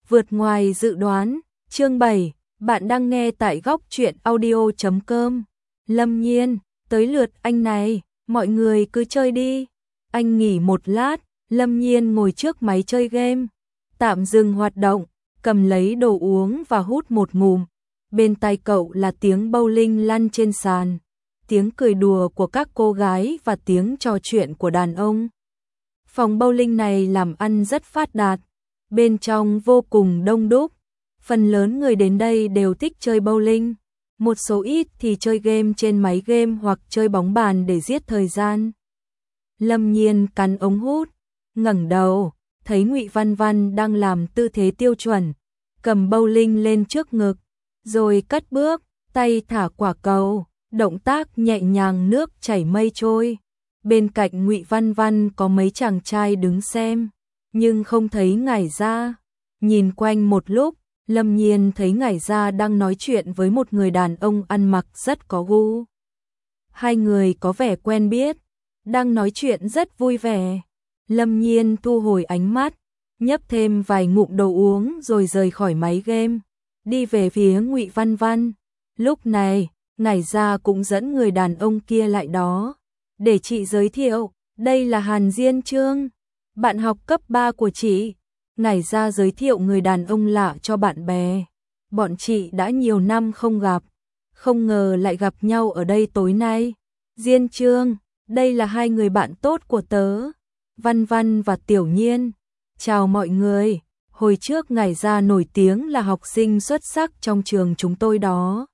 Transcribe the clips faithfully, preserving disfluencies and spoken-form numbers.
vượt ngoài dự đoán. Chương bảy, bạn đang nghe tại góc truyện audio chấm com. Lâm Nhiên, tới lượt anh này, mọi người cứ chơi đi. Anh nghỉ một lát, Lâm Nhiên ngồi trước máy chơi game, tạm dừng hoạt động, cầm lấy đồ uống và hút một ngụm. Bên tai cậu là tiếng bowling lăn trên sàn, tiếng cười đùa của các cô gái và tiếng trò chuyện của đàn ông. Phòng bowling này làm ăn rất phát đạt, bên trong vô cùng đông đúc. Phần lớn người đến đây đều thích chơi bowling, một số ít thì chơi game trên máy game hoặc chơi bóng bàn để giết thời gian. Lâm Nhiên cắn ống hút, ngẩng đầu, thấy Ngụy Văn Văn đang làm tư thế tiêu chuẩn, cầm bowling lên trước ngực, rồi cất bước, tay thả quả cầu, động tác nhẹ nhàng nước chảy mây trôi. Bên cạnh Ngụy Văn Văn có mấy chàng trai đứng xem, nhưng không thấy Ngải Gia. Nhìn quanh một lúc, Lâm Nhiên thấy Ngải Gia đang nói chuyện với một người đàn ông ăn mặc rất có gu. Hai người có vẻ quen biết, đang nói chuyện rất vui vẻ. Lâm Nhiên thu hồi ánh mắt, nhấp thêm vài ngụm đồ uống rồi rời khỏi máy game, đi về phía Ngụy Văn Văn. Lúc này, Ngải Gia cũng dẫn người đàn ông kia lại đó. Để chị giới thiệu, đây là Hàn Diên Chương, bạn học cấp ba của chị. Ngải Gia giới thiệu người đàn ông lạ cho bạn bè. Bọn chị đã nhiều năm không gặp, không ngờ lại gặp nhau ở đây tối nay. Diên Chương, đây là hai người bạn tốt của tớ, Văn Văn và Tiểu Nhiên. Chào mọi người, hồi trước Ngải Gia nổi tiếng là học sinh xuất sắc trong trường chúng tôi đó.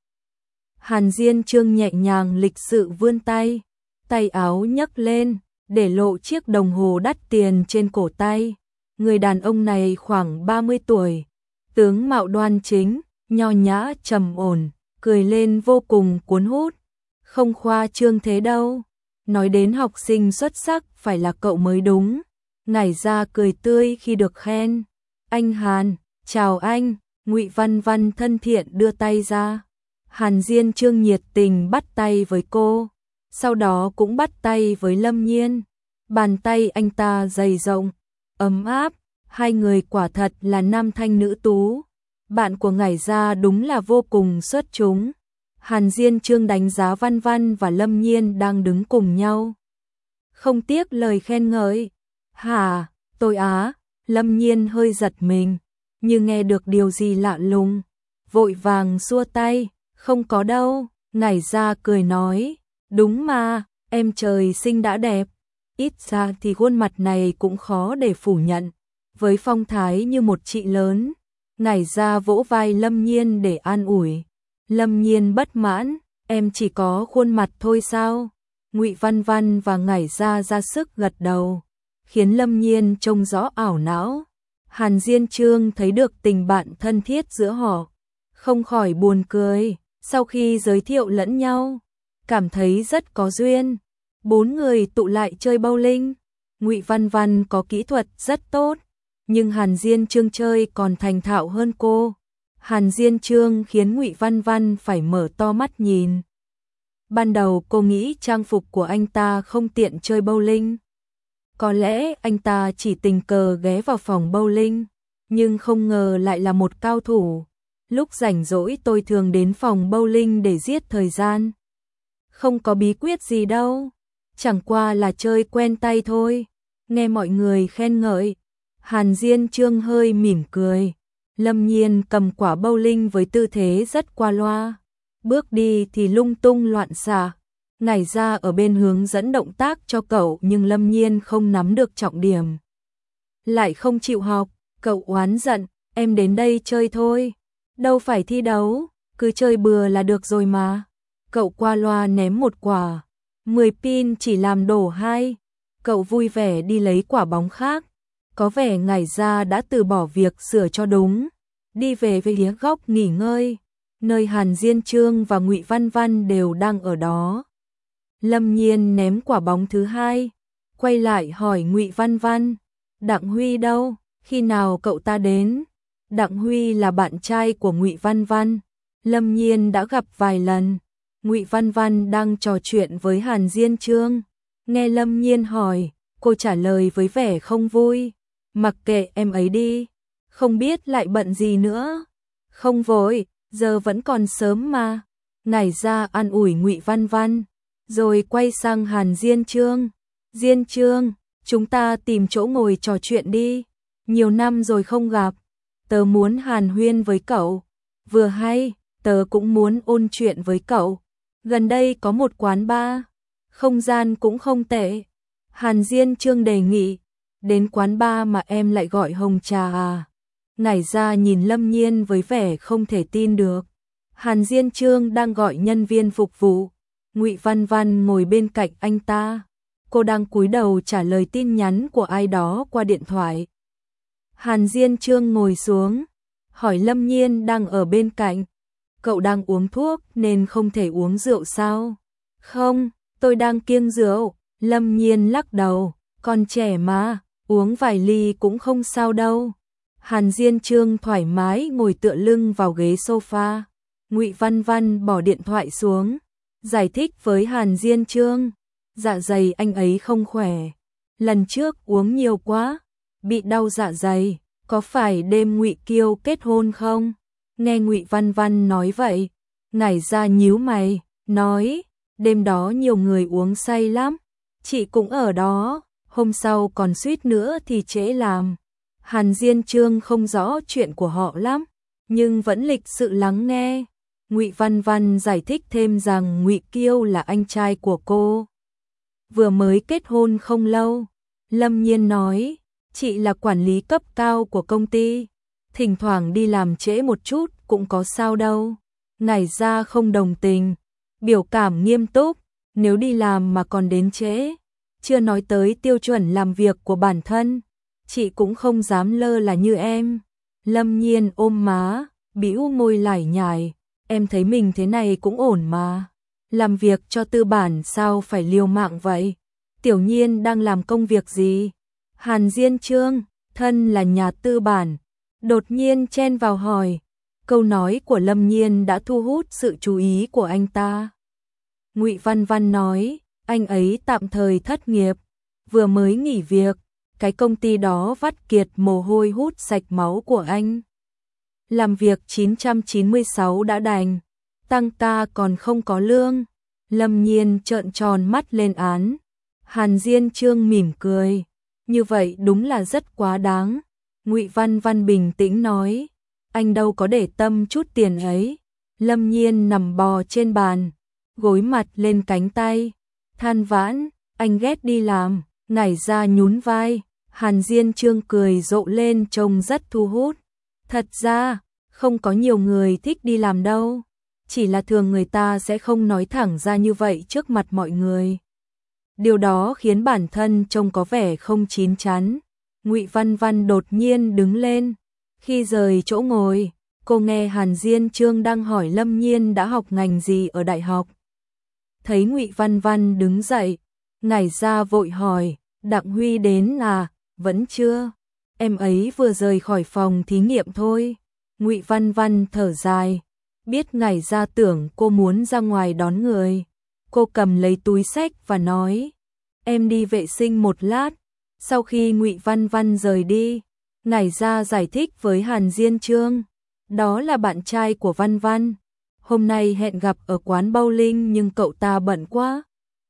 Hàn Diên Chương nhẹ nhàng lịch sự vươn tay, tay áo nhấc lên, để lộ chiếc đồng hồ đắt tiền trên cổ tay. Người đàn ông này khoảng ba mươi tuổi, tướng mạo đoan chính, nho nhã trầm ổn, cười lên vô cùng cuốn hút. Không khoa trương thế đâu, nói đến học sinh xuất sắc phải là cậu mới đúng. Ngải Gia cười tươi khi được khen. Anh Hàn, chào anh. Ngụy Văn Văn thân thiện đưa tay ra. Hàn Diên Chương nhiệt tình bắt tay với cô, sau đó cũng bắt tay với Lâm Nhiên. Bàn tay anh ta dày rộng, ấm áp, hai người quả thật là nam thanh nữ tú. Bạn của Ngải Gia đúng là vô cùng xuất chúng. Hàn Diên Chương đánh giá Văn Văn và Lâm Nhiên đang đứng cùng nhau, không tiếc lời khen ngợi. Hả, tôi á? Lâm Nhiên hơi giật mình, như nghe được điều gì lạ lùng, vội vàng xua tay. Không có đâu. Ngải Gia cười nói, đúng mà, em trời sinh đã đẹp. Ít ra thì khuôn mặt này cũng khó để phủ nhận. Với phong thái như một chị lớn, Ngải Gia vỗ vai Lâm Nhiên để an ủi. Lâm Nhiên bất mãn, em chỉ có khuôn mặt thôi sao? Ngụy Văn Văn và Ngải Gia ra sức gật đầu, khiến Lâm Nhiên trông rõ ảo não. Hàn Diên Chương thấy được tình bạn thân thiết giữa họ, không khỏi buồn cười. Sau khi giới thiệu lẫn nhau, cảm thấy rất có duyên. Bốn người tụ lại chơi bowling. Ngụy Văn Văn có kỹ thuật rất tốt, nhưng Hàn Diên Chương chơi còn thành thạo hơn cô. Hàn Diên Chương khiến Ngụy Văn Văn phải mở to mắt nhìn. Ban đầu cô nghĩ trang phục của anh ta không tiện chơi bowling. Có lẽ anh ta chỉ tình cờ ghé vào phòng bowling, nhưng không ngờ lại là một cao thủ. Lúc rảnh rỗi tôi thường đến phòng bowling để giết thời gian. Không có bí quyết gì đâu, chẳng qua là chơi quen tay thôi. Nghe mọi người khen ngợi, Hàn Diên Chương hơi mỉm cười. Lâm Nhiên cầm quả bowling với tư thế rất qua loa, bước đi thì lung tung loạn xạ. Ngải Gia ở bên hướng dẫn động tác cho cậu, nhưng Lâm Nhiên không nắm được trọng điểm, lại không chịu học. Cậu oán giận, em đến đây chơi thôi, đâu phải thi đấu, cứ chơi bừa là được rồi mà. Cậu qua loa ném một quả, mười pin chỉ làm đổ hai. Cậu vui vẻ đi lấy quả bóng khác. Có vẻ Ngải Gia đã từ bỏ việc sửa cho đúng, đi về phía góc nghỉ ngơi, nơi Hàn Diên Chương và Ngụy Văn Văn đều đang ở đó. Lâm Nhiên ném quả bóng thứ hai, quay lại hỏi Ngụy Văn Văn, Đặng Huy đâu, khi nào cậu ta đến? Đặng Huy là bạn trai của Ngụy Văn Văn, Lâm Nhiên đã gặp vài lần. Ngụy Văn Văn đang trò chuyện với Hàn Diên Chương, nghe Lâm Nhiên hỏi, cô trả lời với vẻ không vui, mặc kệ em ấy đi, không biết lại bận gì nữa. Không vội, giờ vẫn còn sớm mà. Nảy ra an ủi Ngụy Văn Văn, rồi quay sang Hàn Diên Chương. Diên Chương, chúng ta tìm chỗ ngồi trò chuyện đi. Nhiều năm rồi không gặp, tớ muốn hàn huyên với cậu. Vừa hay, tớ cũng muốn ôn chuyện với cậu. Gần đây có một quán bar, không gian cũng không tệ. Hàn Diên Chương đề nghị. Đến quán bar mà em lại gọi hồng trà à? Nảy ra nhìn Lâm Nhiên với vẻ không thể tin được. Hàn Diên Chương đang gọi nhân viên phục vụ. Ngụy Văn Văn ngồi bên cạnh anh ta. Cô đang cúi đầu trả lời tin nhắn của ai đó qua điện thoại. Hàn Diên Chương ngồi xuống, hỏi Lâm Nhiên đang ở bên cạnh. Cậu đang uống thuốc nên không thể uống rượu sao? Không, tôi đang kiêng rượu. Lâm Nhiên lắc đầu, còn trẻ mà, uống vài ly cũng không sao đâu. Hàn Diên Chương thoải mái ngồi tựa lưng vào ghế sofa. Ngụy Văn Văn bỏ điện thoại xuống, giải thích với Hàn Diên Chương. Dạ dày anh ấy không khỏe. Lần trước uống nhiều quá, bị đau dạ dày. Có phải đêm Ngụy Kiêu kết hôn không? Nghe Ngụy Văn Văn nói vậy, nảy ra nhíu mày, nói, đêm đó nhiều người uống say lắm. Chị cũng ở đó, hôm sau còn suýt nữa thì trễ làm. Hàn Diên Chương không rõ chuyện của họ lắm, nhưng vẫn lịch sự lắng nghe. Ngụy Văn Văn giải thích thêm rằng Ngụy Kiêu là anh trai của cô, vừa mới kết hôn không lâu. Lâm Nhiên nói, chị là quản lý cấp cao của công ty, thỉnh thoảng đi làm trễ một chút cũng có sao đâu. Nảy ra không đồng tình, biểu cảm nghiêm túc, nếu đi làm mà còn đến trễ, chưa nói tới tiêu chuẩn làm việc của bản thân, chị cũng không dám lơ là như em. Lâm Nhiên ôm má, bĩu môi lải nhải, em thấy mình thế này cũng ổn mà. Làm việc cho tư bản sao phải liều mạng vậy? Tiểu Nhiên đang làm công việc gì? Hàn Diên Chương, thân là nhà tư bản, đột nhiên chen vào hỏi. Câu nói của Lâm Nhiên đã thu hút sự chú ý của anh ta. Ngụy Văn Văn nói, anh ấy tạm thời thất nghiệp, vừa mới nghỉ việc, cái công ty đó vắt kiệt mồ hôi hút sạch máu của anh. Làm việc chín trăm chín mươi sáu đã đành, tăng ca còn không có lương. Lâm Nhiên trợn tròn mắt lên án. Hàn Diên Chương mỉm cười, như vậy đúng là rất quá đáng. Ngụy Văn Văn bình tĩnh nói, anh đâu có để tâm chút tiền ấy. Lâm Nhiên nằm bò trên bàn, gối mặt lên cánh tay, than vãn, anh ghét đi làm. Nảy ra nhún vai. Hàn Diên Chương cười rộ lên trông rất thu hút. Thật ra, không có nhiều người thích đi làm đâu, chỉ là thường người ta sẽ không nói thẳng ra như vậy trước mặt mọi người. Điều đó khiến bản thân trông có vẻ không chín chắn. Ngụy Văn Văn đột nhiên đứng lên. Khi rời chỗ ngồi, cô nghe Hàn Diên Chương đang hỏi Lâm Nhiên đã học ngành gì ở đại học. Thấy Ngụy Văn Văn đứng dậy, nảy ra vội hỏi, Đặng Huy đến à? Vẫn chưa, em ấy vừa rời khỏi phòng thí nghiệm thôi. Ngụy Văn Văn thở dài, biết nảy ra tưởng cô muốn ra ngoài đón người. Cô cầm lấy túi xách và nói, em đi vệ sinh một lát. Sau khi Ngụy Văn Văn rời đi, nảy ra giải thích với Hàn Diên Chương, đó là bạn trai của Văn Văn. Hôm nay hẹn gặp ở quán bowling nhưng cậu ta bận quá,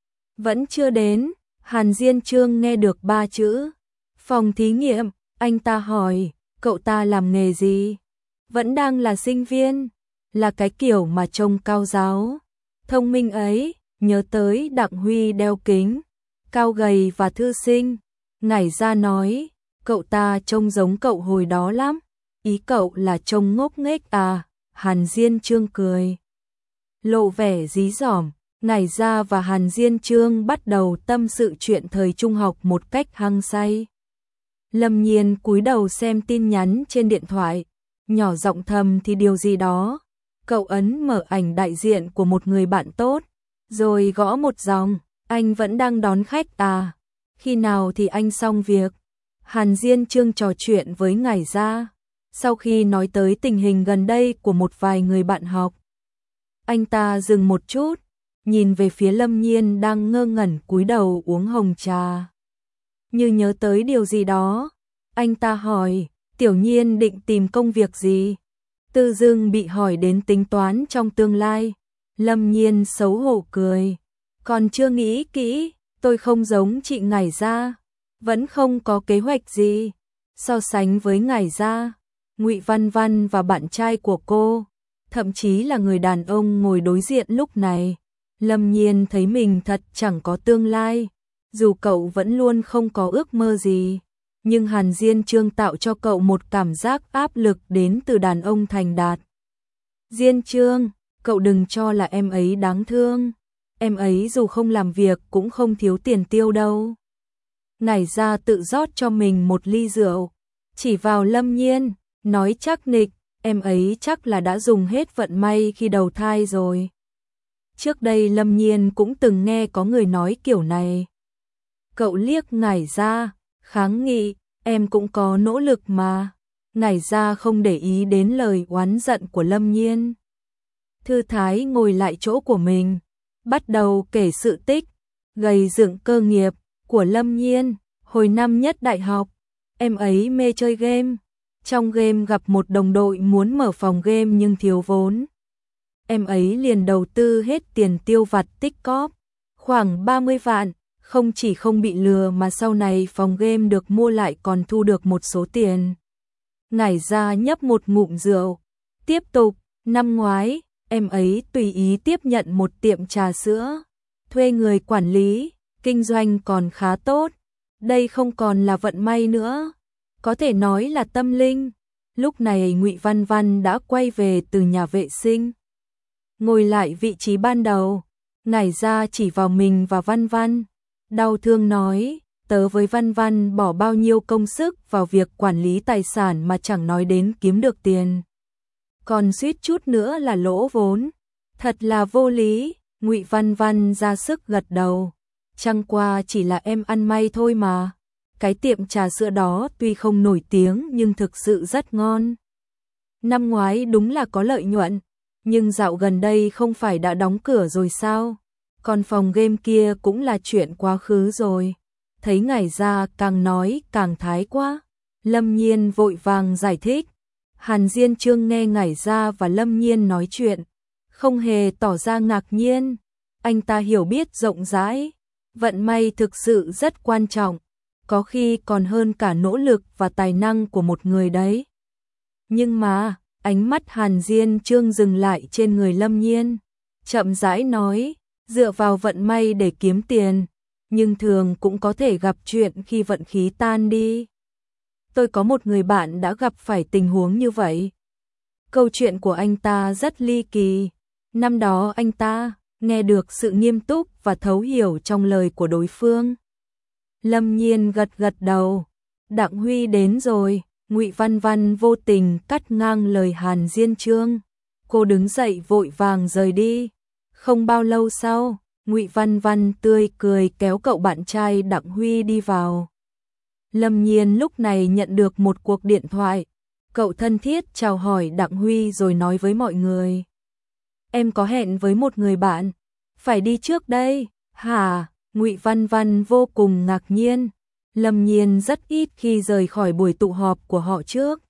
vẫn chưa đến. Hàn Diên Chương nghe được ba chữ phòng thí nghiệm, anh ta hỏi, cậu ta làm nghề gì? Vẫn đang là sinh viên, là cái kiểu mà trông cao giáo, thông minh ấy. Nhớ tới Đặng Huy đeo kính, cao gầy và thư sinh. Nảy ra nói, cậu ta trông giống cậu hồi đó lắm. Ý cậu là trông ngốc nghếch à? Hàn Diên Chương cười, lộ vẻ dí dỏm. Nảy ra và Hàn Diên Chương bắt đầu tâm sự chuyện thời trung học một cách hăng say. Lâm Nhiên cúi đầu xem tin nhắn trên điện thoại, nhỏ giọng thầm thì điều gì đó. Cậu ấn mở ảnh đại diện của một người bạn tốt, rồi gõ một dòng, anh vẫn đang đón khách à? Khi nào thì anh xong việc? Hàn Diên Chương trò chuyện với Nảy ra, sau khi nói tới tình hình gần đây của một vài người bạn học. Anh ta dừng một chút, nhìn về phía Lâm Nhiên đang ngơ ngẩn cúi đầu uống hồng trà. Như nhớ tới điều gì đó, anh ta hỏi, Tiểu Nhiên định tìm công việc gì? Tự dưng bị hỏi đến tính toán trong tương lai. Lâm Nhiên xấu hổ cười. Còn chưa nghĩ kỹ, tôi không giống chị Ngải Gia, vẫn không có kế hoạch gì. So sánh với Ngải Gia, Ngụy Văn Văn và bạn trai của cô, thậm chí là người đàn ông ngồi đối diện lúc này, Lâm Nhiên thấy mình thật chẳng có tương lai. Dù cậu vẫn luôn không có ước mơ gì, nhưng Hàn Diên Chương tạo cho cậu một cảm giác áp lực đến từ đàn ông thành đạt. Diên Chương, cậu đừng cho là em ấy đáng thương. Em ấy dù không làm việc cũng không thiếu tiền tiêu đâu. Ngải Gia tự rót cho mình một ly rượu, chỉ vào Lâm Nhiên, nói chắc nịch, em ấy chắc là đã dùng hết vận may khi đầu thai rồi. Trước đây Lâm Nhiên cũng từng nghe có người nói kiểu này. Cậu liếc Ngải Gia, kháng nghị, em cũng có nỗ lực mà. Ngải Gia không để ý đến lời oán giận của Lâm Nhiên. Thư thái ngồi lại chỗ của mình, bắt đầu kể sự tích, gầy dựng cơ nghiệp của Lâm Nhiên. Hồi năm nhất đại học, em ấy mê chơi game. Trong game gặp một đồng đội muốn mở phòng game nhưng thiếu vốn. Em ấy liền đầu tư hết tiền tiêu vặt tích cóp, khoảng ba mươi vạn. Không chỉ không bị lừa mà sau này phòng game được mua lại còn thu được một số tiền. Ngải Gia nhấp một ngụm rượu. Tiếp tục, năm ngoái, em ấy tùy ý tiếp nhận một tiệm trà sữa, thuê người quản lý, kinh doanh còn khá tốt. Đây không còn là vận may nữa, có thể nói là tâm linh. Lúc này Ngụy Văn Văn đã quay về từ nhà vệ sinh, ngồi lại vị trí ban đầu. Ngải Gia chỉ vào mình và Văn Văn, đau thương nói, tớ với Văn Văn bỏ bao nhiêu công sức vào việc quản lý tài sản mà chẳng nói đến kiếm được tiền, còn suýt chút nữa là lỗ vốn. Thật là vô lý. Ngụy Văn Văn ra sức gật đầu. Chẳng qua chỉ là em ăn may thôi mà. Cái tiệm trà sữa đó tuy không nổi tiếng nhưng thực sự rất ngon. Năm ngoái đúng là có lợi nhuận, nhưng dạo gần đây không phải đã đóng cửa rồi sao? Còn phòng game kia cũng là chuyện quá khứ rồi. Thấy Ngải Gia càng nói càng thái quá, Lâm Nhiên vội vàng giải thích. Hàn Diên Chương nghe Ngải Gia và Lâm Nhiên nói chuyện, không hề tỏ ra ngạc nhiên. Anh ta hiểu biết rộng rãi, vận may thực sự rất quan trọng, có khi còn hơn cả nỗ lực và tài năng của một người đấy. Nhưng mà, ánh mắt Hàn Diên Chương dừng lại trên người Lâm Nhiên, chậm rãi nói, dựa vào vận may để kiếm tiền, nhưng thường cũng có thể gặp chuyện khi vận khí tan đi. Tôi có một người bạn đã gặp phải tình huống như vậy. Câu chuyện của anh ta rất ly kỳ. Năm đó anh ta nghe được sự nghiêm túc và thấu hiểu trong lời của đối phương. Lâm Nhiên gật gật đầu. Đặng Huy đến rồi. Ngụy Văn Văn vô tình cắt ngang lời Hàn Diên Chương. Cô đứng dậy vội vàng rời đi. Không bao lâu sau, Ngụy Văn Văn tươi cười kéo cậu bạn trai Đặng Huy đi vào. Lâm Nhiên lúc này nhận được một cuộc điện thoại. Cậu thân thiết chào hỏi Đặng Huy rồi nói với mọi người. Em có hẹn với một người bạn, phải đi trước đây. Hả? Ngụy Văn Văn vô cùng ngạc nhiên. Lâm Nhiên rất ít khi rời khỏi buổi tụ họp của họ trước,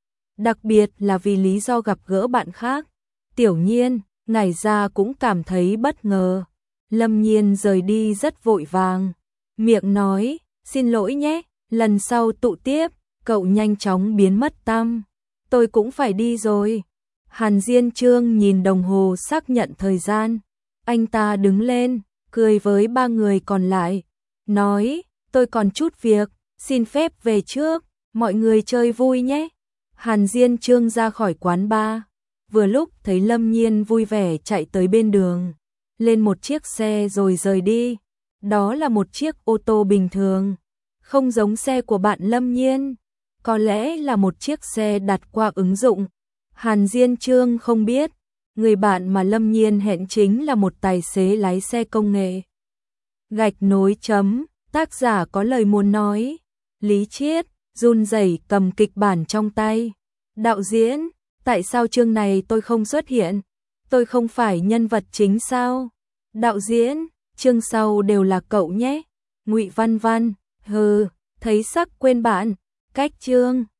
đặc biệt là vì lý do gặp gỡ bạn khác. Tiểu Nhiên, Ngải Gia cũng cảm thấy bất ngờ. Lâm Nhiên rời đi rất vội vàng, miệng nói, xin lỗi nhé, lần sau tụ tiếp. Cậu nhanh chóng biến mất tăm. Tôi cũng phải đi rồi. Hàn Diên Chương nhìn đồng hồ xác nhận thời gian. Anh ta đứng lên, cười với ba người còn lại, nói, tôi còn chút việc, xin phép về trước, mọi người chơi vui nhé. Hàn Diên Chương ra khỏi quán bar, vừa lúc thấy Lâm Nhiên vui vẻ chạy tới bên đường, lên một chiếc xe rồi rời đi. Đó là một chiếc ô tô bình thường, không giống xe của bạn Lâm Nhiên, có lẽ là một chiếc xe đặt qua ứng dụng. Hàn Diên Chương không biết, người bạn mà Lâm Nhiên hẹn chính là một tài xế lái xe công nghệ. Gạch nối chấm, tác giả có lời muốn nói. Lý Chiết, run rẩy cầm kịch bản trong tay. Đạo diễn, tại sao chương này tôi không xuất hiện? Tôi không phải nhân vật chính sao? Đạo diễn, chương sau đều là cậu nhé. Ngụy Văn Văn, hừ, thấy sắc quên bạn. Cách chương.